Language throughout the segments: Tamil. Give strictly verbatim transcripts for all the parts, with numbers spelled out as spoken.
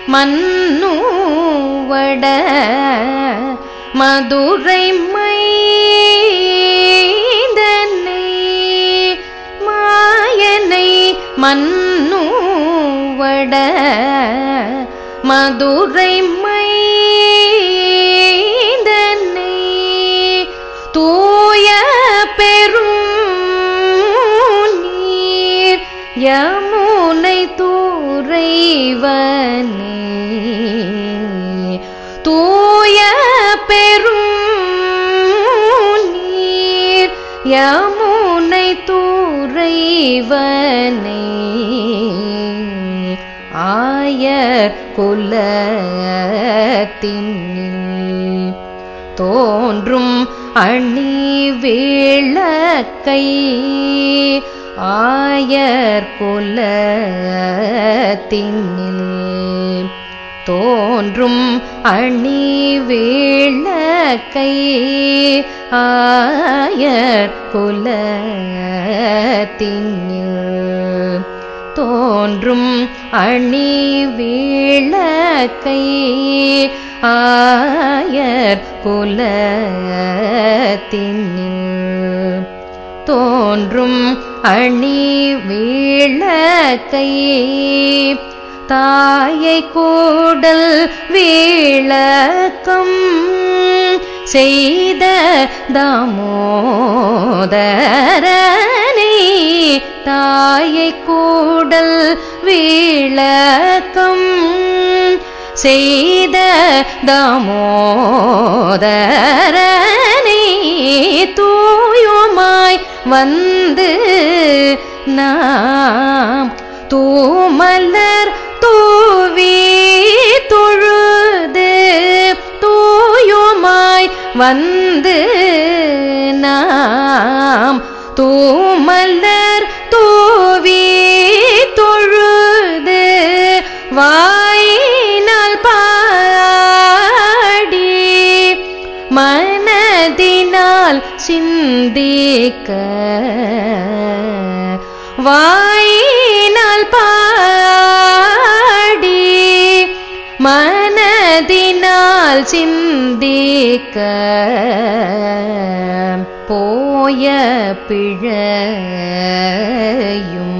மன்னுவட மதுரை மைந்தனை மாயனை மன்னுவட மதுரை மைந்தனை தூய பெரும் நீர் யமுனை துறைவனே தூய பெரும் நீர் யமுனை துறைவனே ஆயர் குலத்தினில் தோன்றும் அணி விளக்கை ஆயர் குலத்தினில் தோன்றும் அணி விளக்கை ஆயர் குலத்தினில் தோன்றும் அணி விளக்கை ஆயர் குலத்தினில் தோன்றும் அணி விளக்கை தாயை கூடல் விளக்கம் செய்த தாமோதரனை தாயை கூடல் விளக்கம் செய்த தாமோதரனை தூயுமாய் வந்து நாம் தூமலர் தூவி தொழுது தூயுமாய் வந்து நாம் தூமலர் தூவி தொழுது வாயினால் பாடி மனதினால் சிந்திக்க வாயினால் பாடி மனதினால் சிந்திக்க போய பிழையும்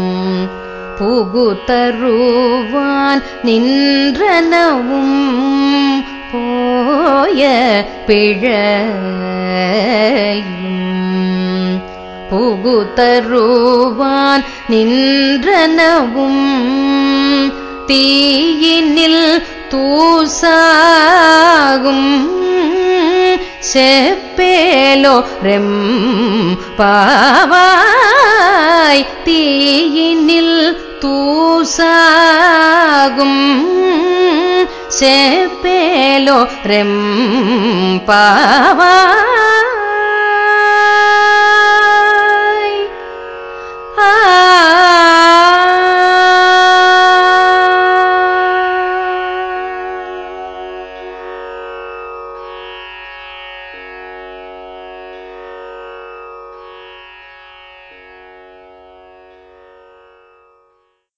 புகுதருவான் நின்றனவும் போய பிழையும் புகுதருவான் நின்றனவும் தீயினில் தூசாகும் செப்பேலோ ரெம்பாவாய் தீயினில் தூசாகும் செப்பேலோ ரெம்பாவாய்